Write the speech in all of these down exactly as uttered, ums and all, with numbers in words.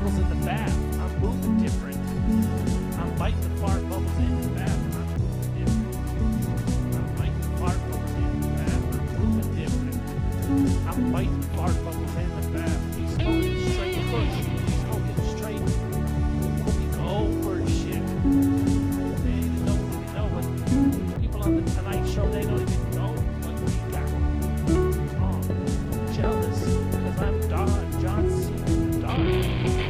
bubbles in the bath. I'm moving different. I'm biting the fart bubbles in the bath. I'm moving different. I'm biting the fart bubbles in the bath. I'm moving different. I'm biting the fart bubbles in the bath. He's smoking straight push. He's smoking straight Goldberg shit. They don't even know what people on the Tonight Show, they don't even know what we got. Oh, I'm jealous because I'm Don, John Cena, Don.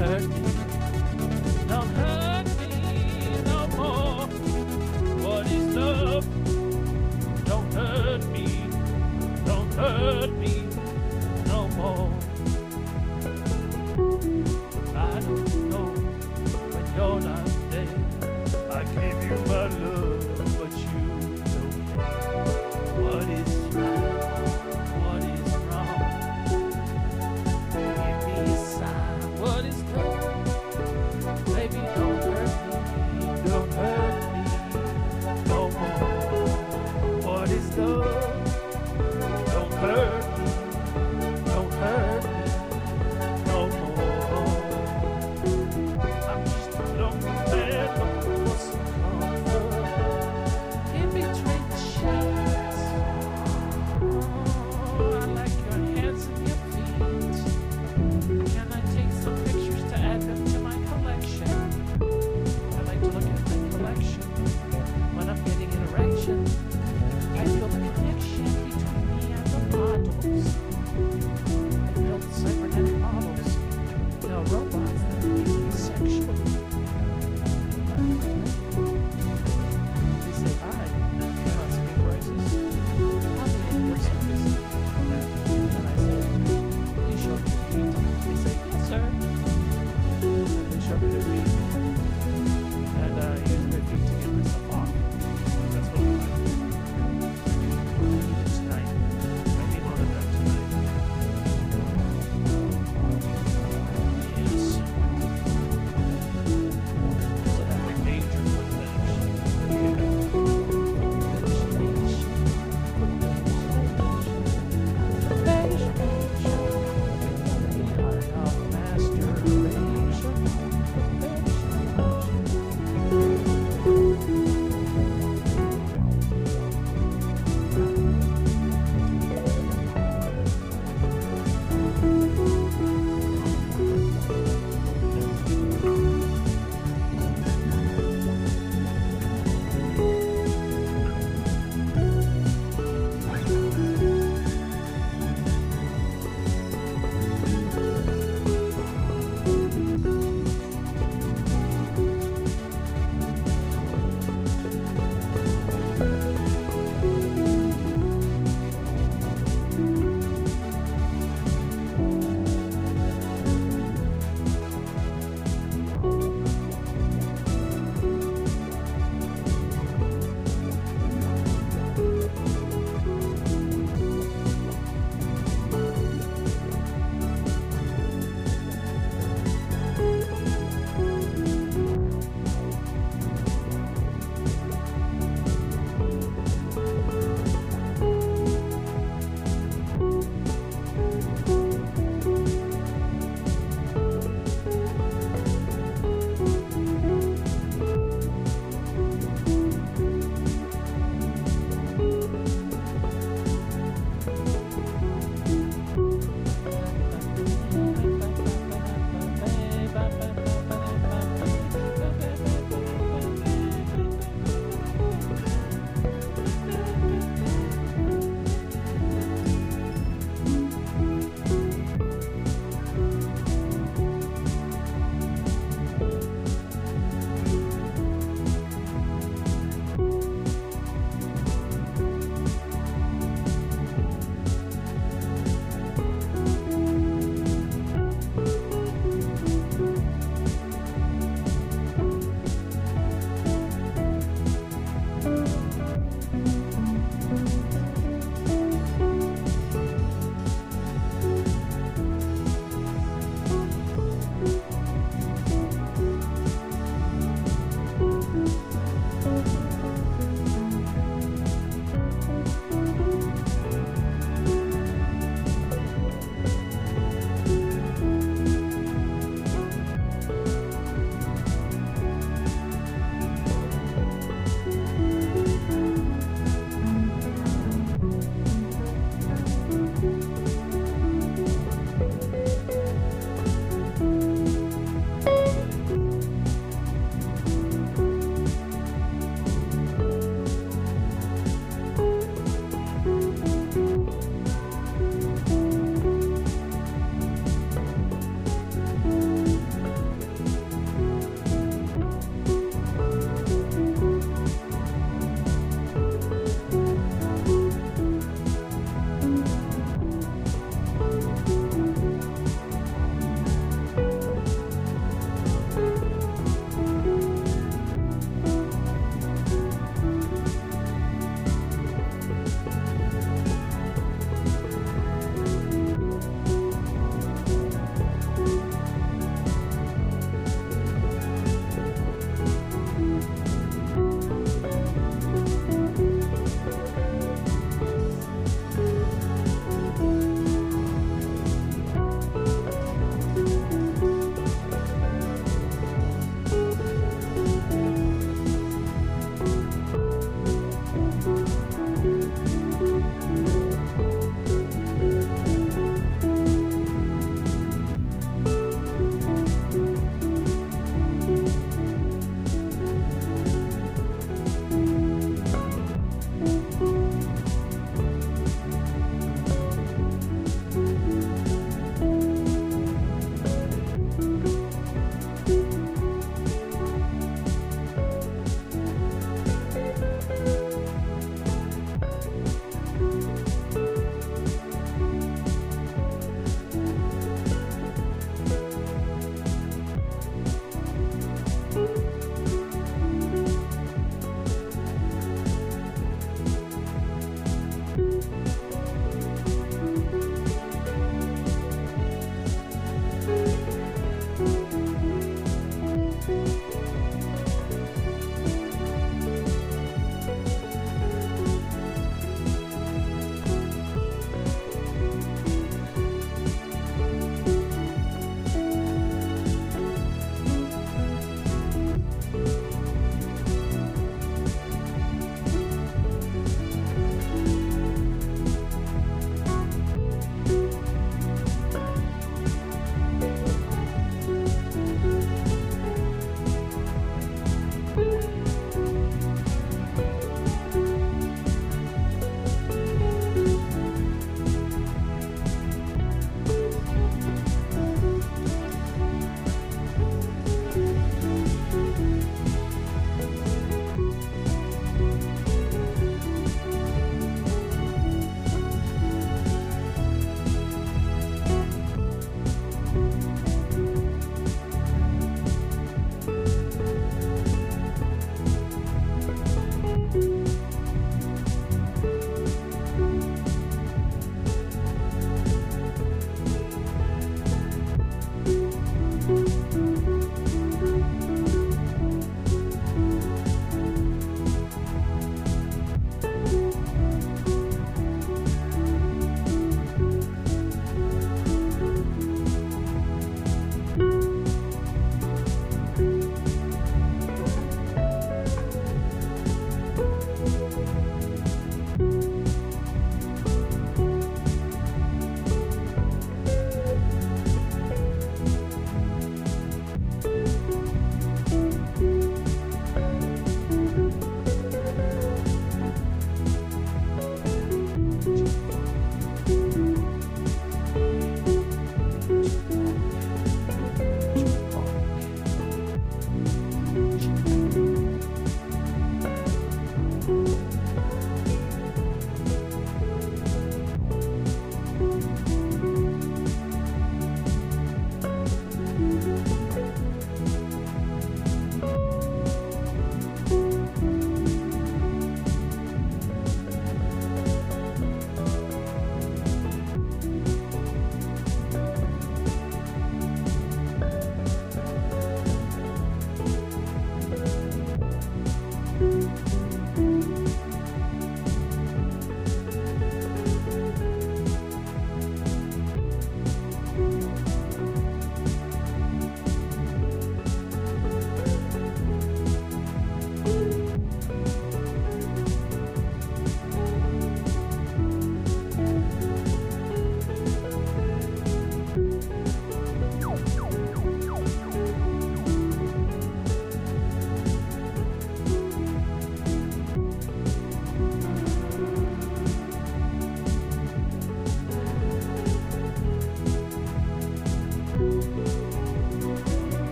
hurt me. Don't hurt me no more. What is love? Don't hurt me. Don't hurt me no more. I don't know when you're not there. I gave you my love, but you don't care. What is right? What is wrong? Give me a sign. What is love?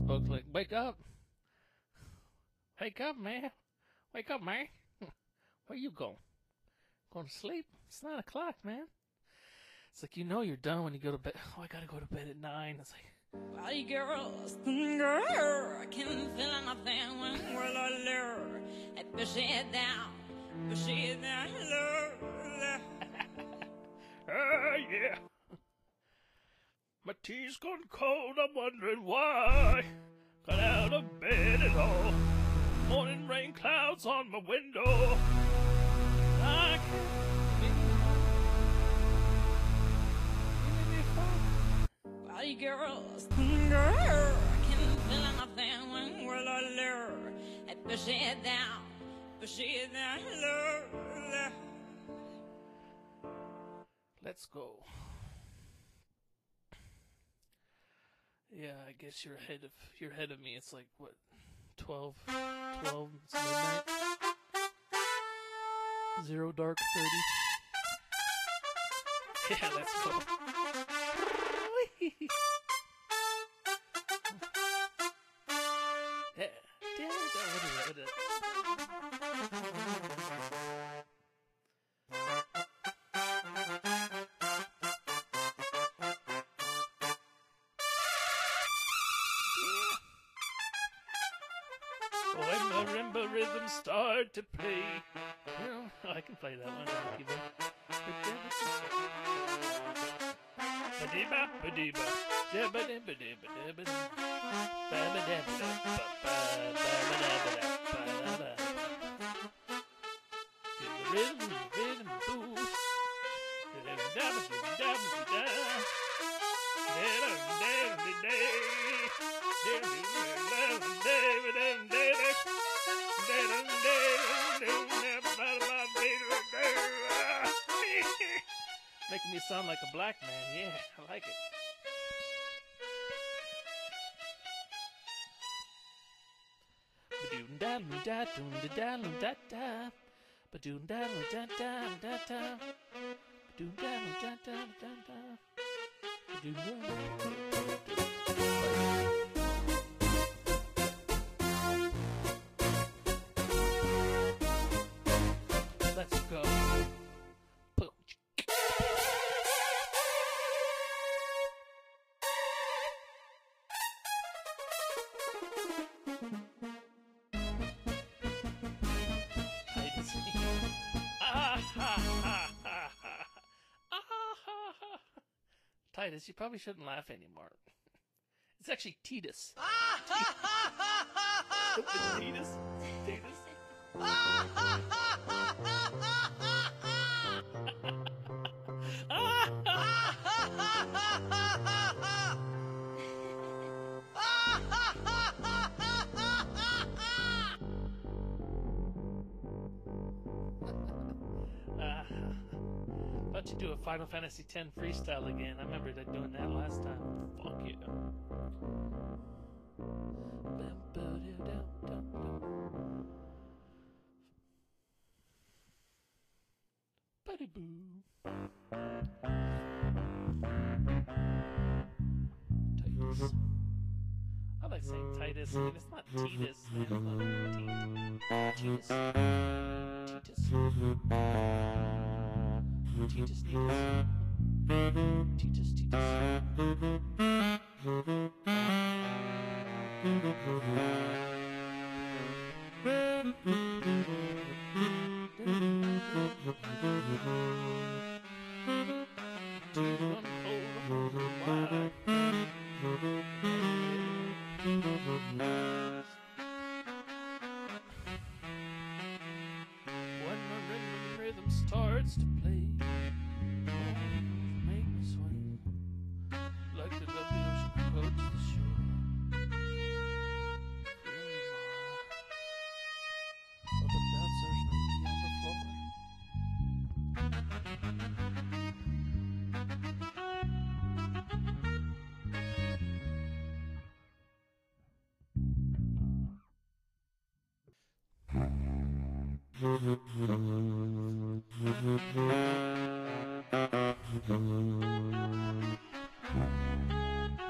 Bugs like, wake up. Wake up, man. Wake up, man. Where you going? Going to sleep? It's nine o'clock, man. It's like, you know you're done when you go to bed. Oh, I gotta go to bed at nine. It's like, body girls, girl, I can't feel nothing when we're alone. I push it down, push it down low. ah, yeah. My tea's gone cold, I'm wondering why. Got out of bed at all. Morning rain clouds on my window. I can't. Body girls, girl, I can't feel nothing when we're alone. I push it down, push it down low. Let's go. Yeah, I guess you're ahead of you're ahead of me. It's like what, twelve, twelve, it's midnight. Zero dark thirty. Yeah, let's go. Yeah. When marimba rhythms start to play, you know, oh, I can play that one. Ba-dee-ba, ba-dee-ba, jabba-dee-ba-dee-ba-dee-ba-dee, ba-ba-da-ba-da-ba-ba-ba-ba-da-ba-da-ba-da-ba. To the rhythm, rhythm, boo. Da-da-da-ba-dee-da-ba-dee-da. Da-da-da-da-da-da. Making me sound like a black man. Yeah, I like it. Ba-doom-da-doo-da-doom-da-da-doo-da-da. Ba-doom-da-doo-da-da-da-da. Ba-doom-da-doo-da-da-da-da. Ba-doom-da-doo-da-da-da-da. Let's go. Boom. Titus, you probably shouldn't laugh anymore. It's actually Titus. Stupid Titus. Titus. About to do a Final Fantasy X freestyle again. I remember doing that last time. Fuck yeah. Buddy boo. Titus. I like saying Titus. I mean, it's not Titus. It's not Titus. Titus. Titus, Titus. Titus, Titus. When the rhythm, rhythm starts to play, make me sway like the lovely ocean approaches the shore. Other dancers may be on the floor.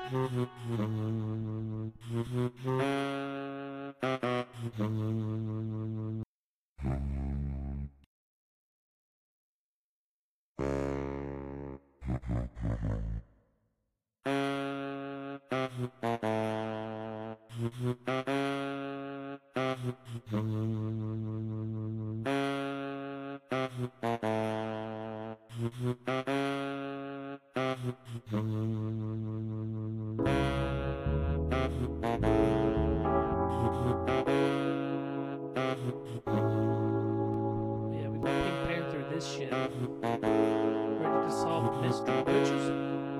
Yeah, we got Pink Panther this shit. Ready to solve mystery, bitches?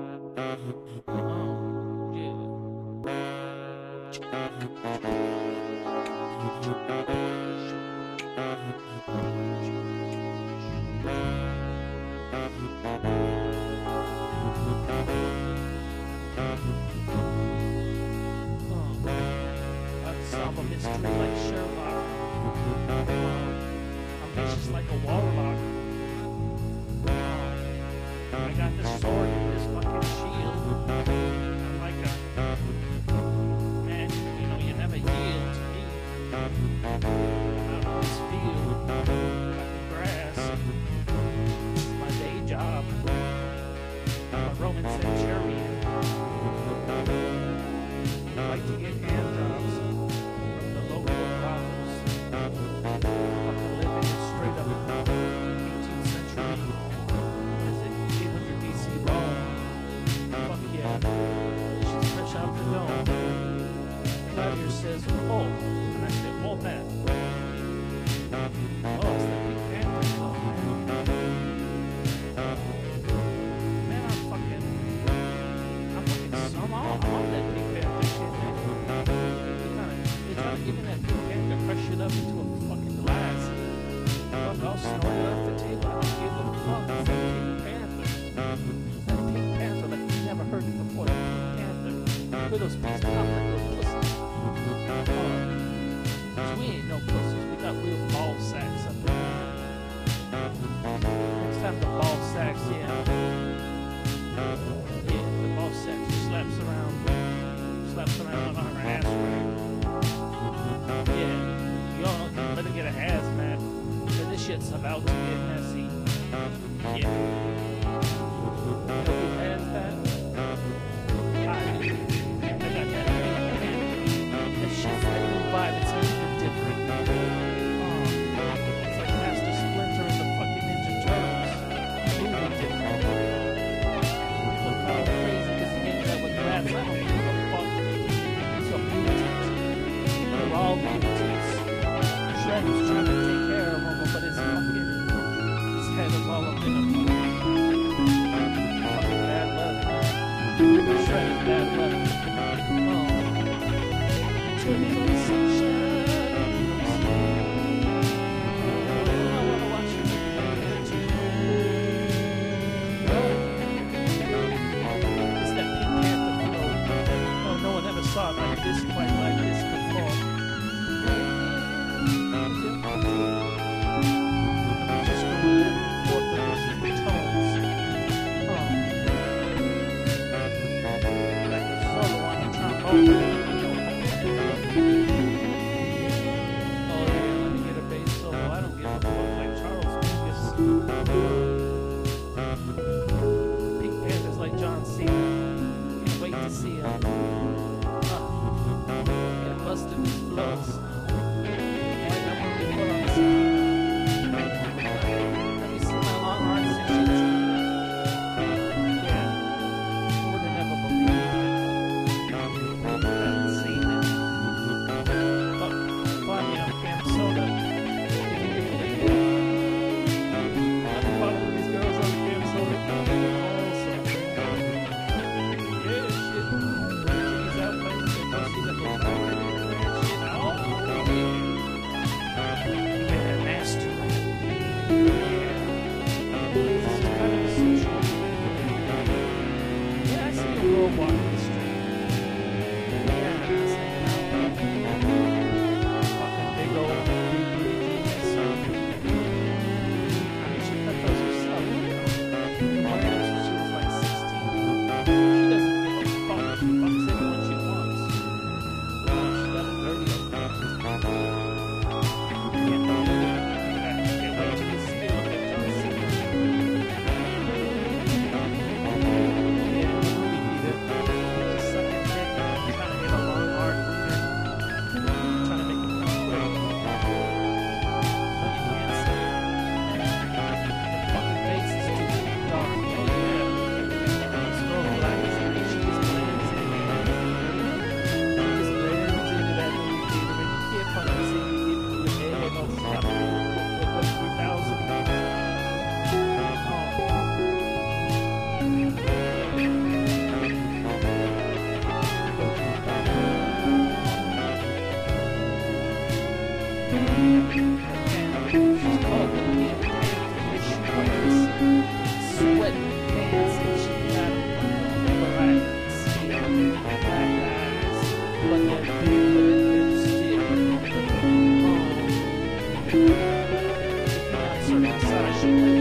Oh, yeah. I'd solve a mystery like Sherlock. I'm vicious like a warlock. I got this sword and this fucking shield. I'm like a man, you know, you never yield to me. I always feel like the grass. My day job. I'm a Roman centurion. I like to get hand jobs from the local brothels. Fucking living straight up eighteenth century. Is it eight hundred B C Rome? Fuck yeah. She's fresh out the dome. Claudius says, oh, and I said, well, man. Oh, it's the Pink Panther stuff, man. Man, I'm fucking, I'm fucking, I'm on, I'm on that Pink Panther shit, man. They're trying to, they're trying to give me that Pink Panther, crush it up into a fucking glass. Fuck, I'll snort it off the table. I don't give a fuck. It's that Pink Panther. That Pink Panther, like you never heard it before. That Pink Panther. With those pieces pop like little pussies. Cause we ain't no pussies. We got real ball sacks up there. Next time the ball sacks, yeah. Yeah, the ball sacks slaps around. Slaps around on our ass crack. Yeah. Y'all can let it get a hazmat. Cause this shit's about to get messy. Yeah. You know who has that? I do. I got that Pink Panther. That shit's that new vibe. It's even different. Oh, it's like Master Splinter and the fucking Ninja Turtles. Even different. People call him crazy because he hangs out with rats. I don't give a fuck. He's a mutant. They're all mutants. Shredder's trying to take care of him, but his fucking his head is all up in a fucking bad luck, man. Shredder's bad luck. Oh. twenty-four sunshine. Oh, I wanna watch you too. It's that Pink Panther flow. Oh, no one ever saw it like this, quite like this before. Fuck super